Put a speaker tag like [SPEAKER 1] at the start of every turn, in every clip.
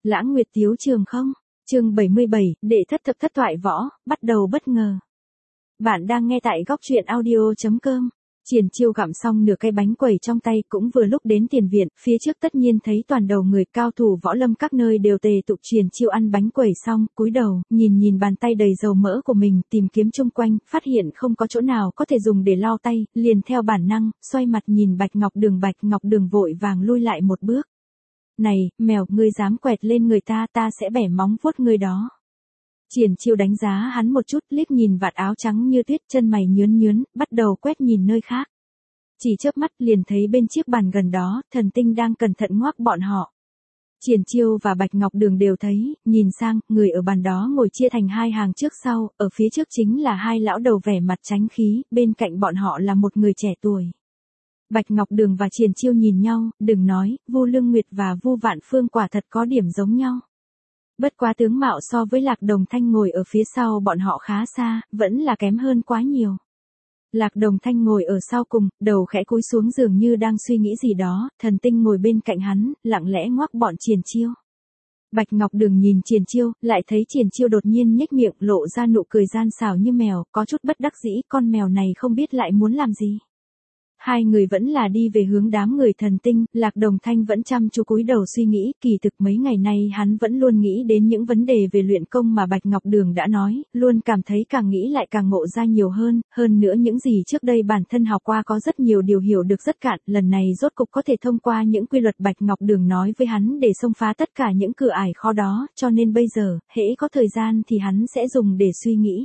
[SPEAKER 1] Lãng Nguyệt Tiếu Trường không? Chương 77, đệ thất thập thất thoại võ, bắt đầu bất ngờ. Bạn đang nghe tại góc truyện audio.com. Triển Chiêu gặm xong nửa cây bánh quẩy trong tay cũng vừa lúc đến tiền viện, phía trước tất nhiên thấy toàn đầu người cao thủ võ lâm các nơi đều tề tụ. Triển Chiêu ăn bánh quẩy xong, cúi đầu, nhìn bàn tay đầy dầu mỡ của mình, tìm kiếm chung quanh, phát hiện không có chỗ nào có thể dùng để lau tay, liền theo bản năng, xoay mặt nhìn Bạch Ngọc Đường vội vàng lui lại một bước. Này, mèo, ngươi dám quẹt lên người ta, ta sẽ bẻ móng vuốt ngươi đó. Triển Chiêu đánh giá hắn một chút, liếc nhìn vạt áo trắng như tuyết, chân mày nhướn, bắt đầu quét nhìn nơi khác. Chỉ chớp mắt liền thấy bên chiếc bàn gần đó, Thần Tinh đang cẩn thận ngoác bọn họ. Triển Chiêu và Bạch Ngọc Đường đều thấy, nhìn sang, người ở bàn đó ngồi chia thành hai hàng trước sau, ở phía trước chính là hai lão đầu vẻ mặt tránh khí, bên cạnh bọn họ là một người trẻ tuổi. Bạch Ngọc Đường và Triển Chiêu nhìn nhau, đừng nói, Vu Lương Nguyệt và Vu Vạn Phương quả thật có điểm giống nhau. Bất quá tướng mạo so với Lạc Đồng Thanh ngồi ở phía sau bọn họ khá xa, vẫn là kém hơn quá nhiều. Lạc Đồng Thanh ngồi ở sau cùng, đầu khẽ cúi xuống dường như đang suy nghĩ gì đó, Thần Tinh ngồi bên cạnh hắn, lặng lẽ ngoác bọn Triển Chiêu. Bạch Ngọc Đường nhìn Triển Chiêu, lại thấy Triển Chiêu đột nhiên nhếch miệng, lộ ra nụ cười gian xảo như mèo, có chút bất đắc dĩ, con mèo này không biết lại muốn làm gì. Hai người vẫn là đi về hướng đám người Thần Tinh, Lạc Đồng Thanh vẫn chăm chú cúi đầu suy nghĩ, kỳ thực mấy ngày nay hắn vẫn luôn nghĩ đến những vấn đề về luyện công mà Bạch Ngọc Đường đã nói, luôn cảm thấy càng nghĩ lại càng ngộ ra nhiều hơn nữa những gì trước đây bản thân học qua có rất nhiều điều hiểu được rất cạn, lần này rốt cục có thể thông qua những quy luật Bạch Ngọc Đường nói với hắn để xông phá tất cả những cửa ải khó đó, cho nên bây giờ, hễ có thời gian thì hắn sẽ dùng để suy nghĩ.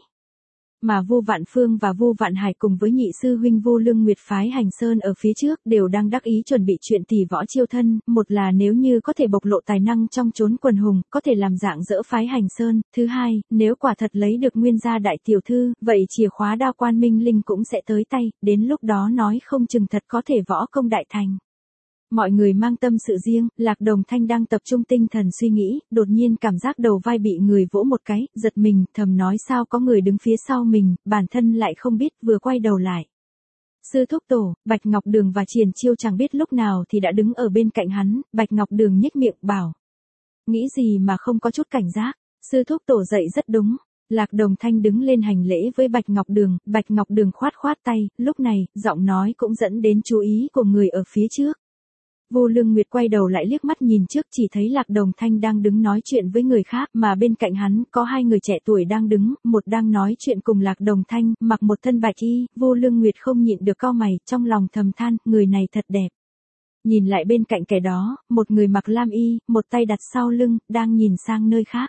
[SPEAKER 1] Mà Vu Vạn Phương và Vu Vạn Hải cùng với nhị sư huynh Vu Lương Nguyệt phái Hành Sơn ở phía trước đều đang đắc ý chuẩn bị chuyện tỷ võ chiêu thân, một là nếu như có thể bộc lộ tài năng trong chốn quần hùng, có thể làm dạng dỡ phái Hành Sơn, thứ hai, nếu quả thật lấy được nguyên gia đại tiểu thư, vậy chìa khóa đao quan minh linh cũng sẽ tới tay, đến lúc đó nói không chừng thật có thể võ công đại thành. Mọi người mang tâm sự riêng, Lạc Đồng Thanh đang tập trung tinh thần suy nghĩ, đột nhiên cảm giác đầu vai bị người vỗ một cái, giật mình, thầm nói sao có người đứng phía sau mình, bản thân lại không biết, vừa quay đầu lại. Sư thúc tổ, Bạch Ngọc Đường và Triển Chiêu chẳng biết lúc nào thì đã đứng ở bên cạnh hắn, Bạch Ngọc Đường nhếch miệng bảo. Nghĩ gì mà không có chút cảnh giác, sư thúc tổ dạy rất đúng. Lạc Đồng Thanh đứng lên hành lễ với Bạch Ngọc Đường khoát tay, lúc này, giọng nói cũng dẫn đến chú ý của người ở phía trước. Vu Lương Nguyệt quay đầu lại liếc mắt nhìn trước, chỉ thấy Lạc Đồng Thanh đang đứng nói chuyện với người khác, mà bên cạnh hắn có hai người trẻ tuổi đang đứng, một đang nói chuyện cùng Lạc Đồng Thanh, mặc một thân bạch y, Vu Lương Nguyệt không nhịn được cau mày, trong lòng thầm than, người này thật đẹp. Nhìn lại bên cạnh kẻ đó, một người mặc lam y, một tay đặt sau lưng, đang nhìn sang nơi khác.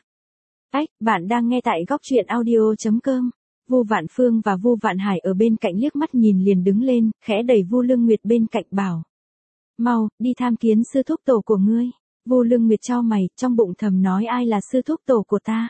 [SPEAKER 1] Bạn đang nghe tại góc truyện audio.com. Vu Vạn Phương và Vu Vạn Hải ở bên cạnh liếc mắt nhìn liền đứng lên, khẽ đẩy Vu Lương Nguyệt bên cạnh bảo. Mau, đi tham kiến sư thúc tổ của ngươi. Vu Lương Nguyệt chau mày, trong bụng thầm nói ai là sư thúc tổ của ta.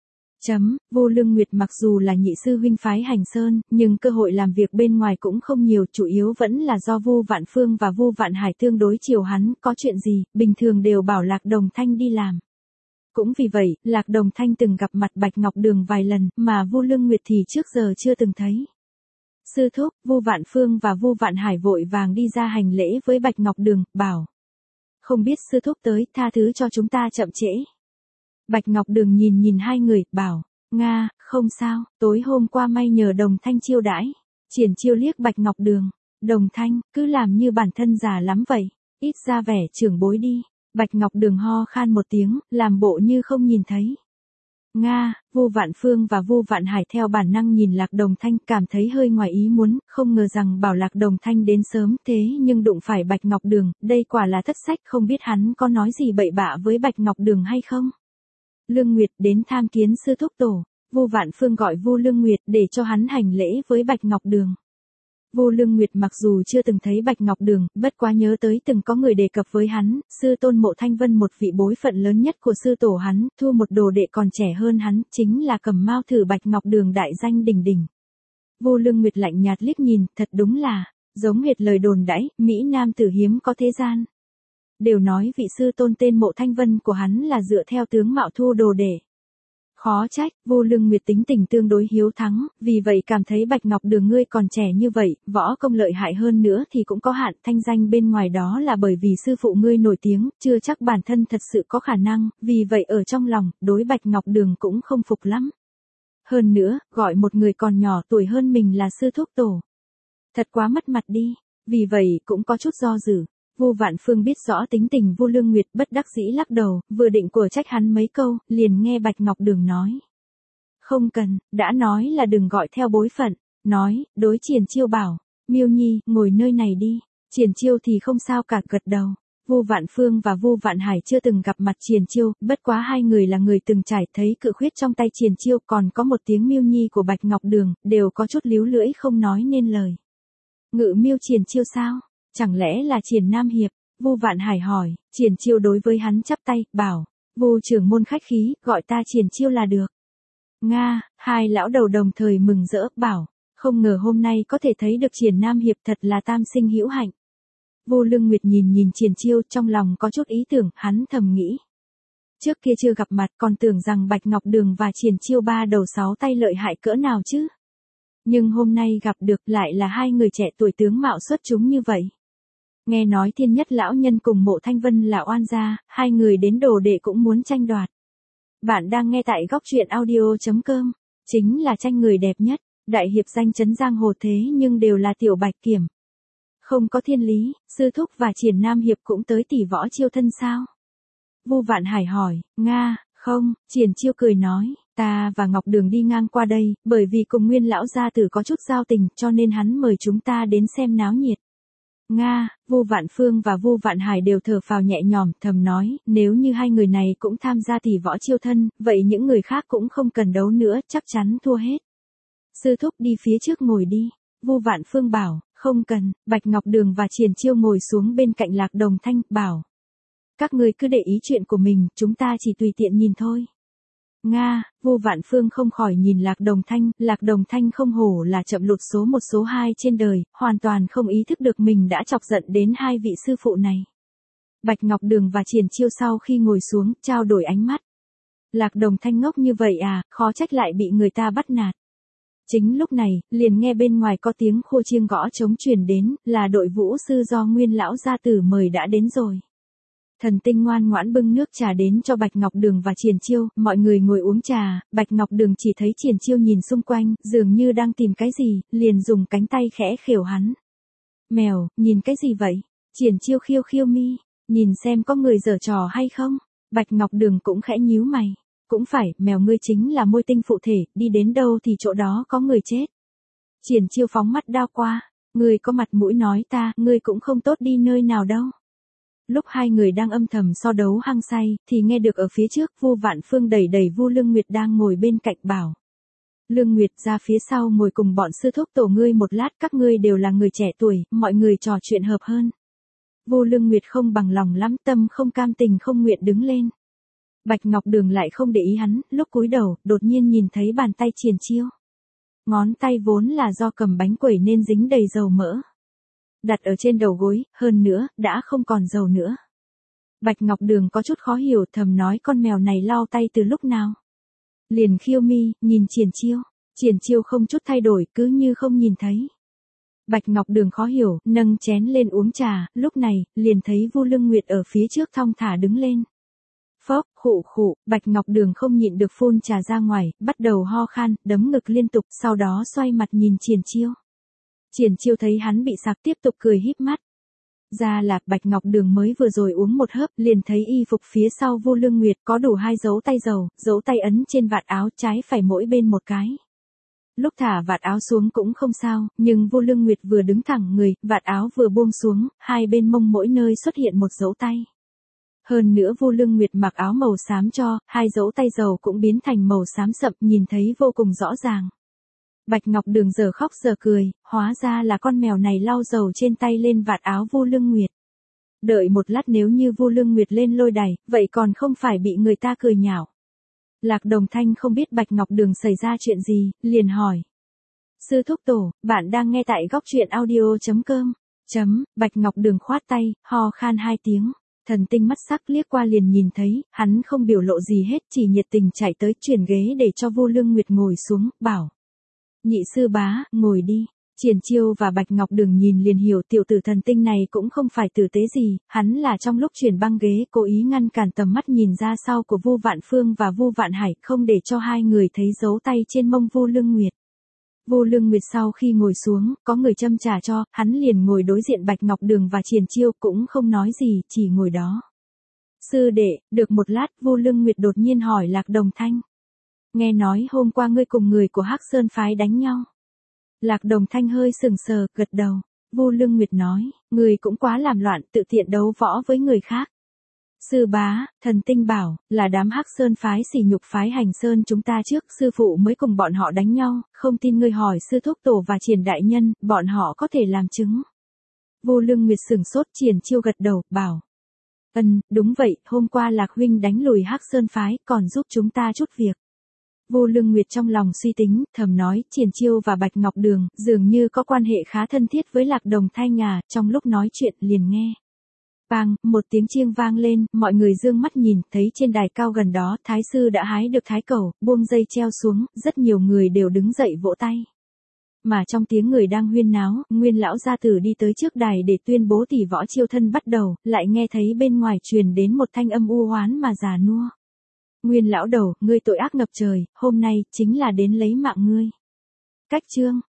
[SPEAKER 1] Vu Lương Nguyệt mặc dù là nhị sư huynh phái Hành Sơn, nhưng cơ hội làm việc bên ngoài cũng không nhiều, chủ yếu vẫn là do Vu Vạn Phương và Vu Vạn Hải tương đối chiều hắn, có chuyện gì, bình thường đều bảo Lạc Đồng Thanh đi làm. Cũng vì vậy, Lạc Đồng Thanh từng gặp mặt Bạch Ngọc Đường vài lần, mà Vu Lương Nguyệt thì trước giờ chưa từng thấy. Sư thúc, Vu Vạn Phương và Vu Vạn Hải vội vàng đi ra hành lễ với Bạch Ngọc Đường, bảo. Không biết sư thúc tới, tha thứ cho chúng ta chậm trễ. Bạch Ngọc Đường nhìn hai người, bảo. Nga, không sao, tối hôm qua may nhờ Đồng Thanh chiêu đãi. Triển Chiêu liếc Bạch Ngọc Đường. Đồng Thanh, cứ làm như bản thân già lắm vậy. Ít ra vẻ trưởng bối đi. Bạch Ngọc Đường ho khan một tiếng, làm bộ như không nhìn thấy. Nga, Vu Vạn Phương và Vu Vạn Hải theo bản năng nhìn Lạc Đồng Thanh, cảm thấy hơi ngoài ý muốn, không ngờ rằng bảo Lạc Đồng Thanh đến sớm thế nhưng đụng phải Bạch Ngọc Đường, đây quả là thất sách, không biết hắn có nói gì bậy bạ với Bạch Ngọc Đường hay không. Lương Nguyệt đến tham kiến sư thúc tổ, Vu Vạn Phương gọi Vu Lương Nguyệt để cho hắn hành lễ với Bạch Ngọc Đường. Vu Lương Nguyệt mặc dù chưa từng thấy Bạch Ngọc Đường, bất quá nhớ tới từng có người đề cập với hắn, sư tôn Mộ Thanh Vân một vị bối phận lớn nhất của sư tổ hắn, thu một đồ đệ còn trẻ hơn hắn, chính là Cẩm Mao Thử Bạch Ngọc Đường đại danh đỉnh đỉnh. Vu Lương Nguyệt lạnh nhạt liếc nhìn, thật đúng là, giống hệt lời đồn đãi, Mỹ Nam tử hiếm có thế gian. Đều nói vị sư tôn tên Mộ Thanh Vân của hắn là dựa theo tướng mạo thu đồ đệ. Khó trách, Vô Lương Nguyệt tính tình tương đối hiếu thắng, vì vậy cảm thấy Bạch Ngọc Đường ngươi còn trẻ như vậy, võ công lợi hại hơn nữa thì cũng có hạn, thanh danh bên ngoài đó là bởi vì sư phụ ngươi nổi tiếng, chưa chắc bản thân thật sự có khả năng, vì vậy ở trong lòng, đối Bạch Ngọc Đường cũng không phục lắm. Hơn nữa, gọi một người còn nhỏ tuổi hơn mình là sư thúc tổ. Thật quá mất mặt đi, vì vậy cũng có chút do dự. Vu Vạn Phương biết rõ tính tình Vô Lương Nguyệt, bất đắc dĩ lắc đầu, vừa định của trách hắn mấy câu, liền nghe Bạch Ngọc Đường nói. Không cần, đã nói là đừng gọi theo bối phận, nói, đối Triển Chiêu bảo, Miêu Nhi, ngồi nơi này đi, Triển Chiêu thì không sao cả, gật đầu. Vu Vạn Phương và Vu Vạn Hải chưa từng gặp mặt Triển Chiêu, bất quá hai người là người từng trải, thấy cự khuyết trong tay Triển Chiêu còn có một tiếng Miêu Nhi của Bạch Ngọc Đường, đều có chút líu lưỡi không nói nên lời. Ngự Miêu Triển Chiêu sao? Chẳng lẽ là Triển Nam Hiệp? Vu Vạn Hải hỏi. Triển Chiêu đối với hắn chắp tay, bảo, Vu trưởng môn khách khí, gọi ta Triển Chiêu là được. Nga, hai lão đầu đồng thời mừng rỡ, bảo, không ngờ hôm nay có thể thấy được Triển Nam Hiệp, thật là tam sinh hữu hạnh. Vô Lương Nguyệt nhìn Triển Chiêu, trong lòng có chút ý tưởng, hắn thầm nghĩ. Trước kia chưa gặp mặt còn tưởng rằng Bạch Ngọc Đường và Triển Chiêu ba đầu sáu tay lợi hại cỡ nào chứ. Nhưng hôm nay gặp được lại là hai người trẻ tuổi tướng mạo xuất chúng như vậy. Nghe nói Thiên Nhất lão nhân cùng Mộ Thanh Vân là oan gia, hai người đến đồ đệ cũng muốn tranh đoạt. Bạn đang nghe tại góc truyện audio.com, chính là tranh người đẹp nhất, đại hiệp danh chấn giang hồ thế nhưng đều là tiểu bạch kiểm. Không có thiên lý, sư thúc và Triển Nam Hiệp cũng tới tỷ võ chiêu thân sao? Vu Vạn Hải hỏi, Nga, không, Triển Chiêu cười nói, ta và Ngọc Đường đi ngang qua đây, bởi vì cùng Nguyên lão gia tử có chút giao tình, cho nên hắn mời chúng ta đến xem náo nhiệt. Nga, Vu Vạn Phương và Vu Vạn Hải đều thở phào nhẹ nhõm, thầm nói, nếu như hai người này cũng tham gia tỷ võ chiêu thân, vậy những người khác cũng không cần đấu nữa, chắc chắn thua hết. Sư thúc đi phía trước ngồi đi. Vu Vạn Phương bảo, không cần. Bạch Ngọc Đường và Triển Chiêu ngồi xuống bên cạnh Lạc Đồng Thanh, bảo, các người cứ để ý chuyện của mình, chúng ta chỉ tùy tiện nhìn thôi. Nga, Vu Vạn Phương không khỏi nhìn Lạc Đồng Thanh không hổ là chậm lụt số 1 số 2 trên đời, hoàn toàn không ý thức được mình đã chọc giận đến hai vị sư phụ này. Bạch Ngọc Đường và Triển Chiêu sau khi ngồi xuống, trao đổi ánh mắt. Lạc Đồng Thanh ngốc như vậy à, khó trách lại bị người ta bắt nạt. Chính lúc này, liền nghe bên ngoài có tiếng khua chiêng gõ trống truyền đến, là đội vũ sư do Nguyên lão gia tử mời đã đến rồi. Thần Tinh ngoan ngoãn bưng nước trà đến cho Bạch Ngọc Đường và Triển Chiêu, mọi người ngồi uống trà, Bạch Ngọc Đường chỉ thấy Triển Chiêu nhìn xung quanh, dường như đang tìm cái gì, liền dùng cánh tay khẽ khều hắn. Mèo, nhìn cái gì vậy? Triển Chiêu khiêu khiêu mi, nhìn xem có người giở trò hay không? Bạch Ngọc Đường cũng khẽ nhíu mày. Cũng phải, mèo ngươi chính là môi tinh phụ thể, đi đến đâu thì chỗ đó có người chết. Triển Chiêu phóng mắt đao qua, ngươi có mặt mũi nói ta, ngươi cũng không tốt đi nơi nào đâu. Lúc hai người đang âm thầm so đấu hăng say, thì nghe được ở phía trước Vu Vạn Phương đẩy Vu Lương Nguyệt đang ngồi bên cạnh bảo. Lương Nguyệt ra phía sau ngồi cùng bọn sư thúc tổ ngươi một lát, các ngươi đều là người trẻ tuổi, mọi người trò chuyện hợp hơn. Vu Lương Nguyệt không bằng lòng lắm, tâm không cam tình không nguyện đứng lên. Bạch Ngọc Đường lại không để ý hắn, lúc cúi đầu, đột nhiên nhìn thấy bàn tay Triển Chiêu. Ngón tay vốn là do cầm bánh quẩy nên dính đầy dầu mỡ. Đặt ở trên đầu gối, hơn nữa, đã không còn dầu nữa. Bạch Ngọc Đường có chút khó hiểu, thầm nói con mèo này lau tay từ lúc nào. Liền khiêu mi, nhìn Triển Chiêu không chút thay đổi, cứ như không nhìn thấy. Bạch Ngọc Đường khó hiểu, nâng chén lên uống trà, lúc này, liền thấy Vu Lương Nguyệt ở phía trước thong thả đứng lên. Phốc, khụ, Bạch Ngọc Đường không nhịn được phun trà ra ngoài, bắt đầu ho khan, đấm ngực liên tục, sau đó xoay mặt nhìn Triển Chiêu. Triển Chiêu thấy hắn bị sặc tiếp tục cười híp mắt. Ra là Bạch Ngọc Đường mới vừa rồi uống một hớp, liền thấy y phục phía sau Vu Lương Nguyệt có đủ 2 dấu tay dầu, dấu tay ấn trên vạt áo trái phải mỗi bên một cái. Lúc thả vạt áo xuống cũng không sao, nhưng Vu Lương Nguyệt vừa đứng thẳng người, vạt áo vừa buông xuống, hai bên mông mỗi nơi xuất hiện một dấu tay. Hơn nữa Vu Lương Nguyệt mặc áo màu xám cho, 2 dấu tay dầu cũng biến thành màu xám sậm, nhìn thấy vô cùng rõ ràng. Bạch Ngọc Đường giờ khóc giờ cười, hóa ra là con mèo này lau dầu trên tay lên vạt áo Vu Lương Nguyệt. Đợi một lát, nếu như Vu Lương Nguyệt lên lôi đày, vậy còn không phải bị người ta cười nhạo. Lạc Đồng Thanh không biết Bạch Ngọc Đường xảy ra chuyện gì, liền hỏi. Sư thúc tổ, bạn đang nghe tại góc truyện audio.com. Bạch Ngọc Đường khoát tay, ho khan 2 tiếng. Thần Tinh mắt sắc liếc qua liền nhìn thấy, hắn không biểu lộ gì hết, chỉ nhiệt tình chạy tới chuyển ghế để cho Vô Lương Nguyệt ngồi xuống, bảo. Nhị sư bá, ngồi đi. Triển Chiêu và Bạch Ngọc Đường nhìn liền hiểu tiểu tử Thần Tinh này cũng không phải tử tế gì, hắn là trong lúc chuyển băng ghế cố ý ngăn cản tầm mắt nhìn ra sau của Vu Vạn Phương và Vu Vạn Hải, không để cho hai người thấy dấu tay trên mông Vô Lương Nguyệt. Vô Lương Nguyệt sau khi ngồi xuống, có người châm trà cho, hắn liền ngồi đối diện Bạch Ngọc Đường và Triển Chiêu, cũng không nói gì, chỉ ngồi đó. Sư đệ, được một lát, Vô Lương Nguyệt đột nhiên hỏi Lạc Đồng Thanh. Nghe nói hôm qua ngươi cùng người của Hắc Sơn phái đánh nhau. Lạc Đồng Thanh hơi sừng sờ, gật đầu. Vô Lương Nguyệt nói, người cũng quá làm loạn, tự tiện đấu võ với người khác. Sư bá, Thần Tinh bảo, là đám Hắc Sơn phái sỉ nhục phái Hành Sơn chúng ta trước, sư phụ mới cùng bọn họ đánh nhau, không tin ngươi hỏi sư thúc tổ và Triển đại nhân, bọn họ có thể làm chứng. Vô Lương Nguyệt sửng sốt, Triển Chiêu gật đầu, bảo. Đúng vậy, hôm qua Lạc huynh đánh lùi Hắc Sơn phái, còn giúp chúng ta chút việc. Vô Lương Nguyệt trong lòng suy tính, thầm nói, Triển Chiêu và Bạch Ngọc Đường, dường như có quan hệ khá thân thiết với Lạc Đồng Thanh à, trong lúc nói chuyện liền nghe. Bang, một tiếng chiêng vang lên, mọi người dương mắt nhìn, thấy trên đài cao gần đó, Thái sư đã hái được thái cẩu, buông dây treo xuống, rất nhiều người đều đứng dậy vỗ tay. Mà trong tiếng người đang huyên náo, Nguyên lão gia tử đi tới trước đài để tuyên bố tỷ võ chiêu thân bắt đầu, lại nghe thấy bên ngoài truyền đến một thanh âm u oán mà già nua. Nguyên lão đầu, ngươi tội ác ngập trời, hôm nay chính là đến lấy mạng ngươi. Cách chương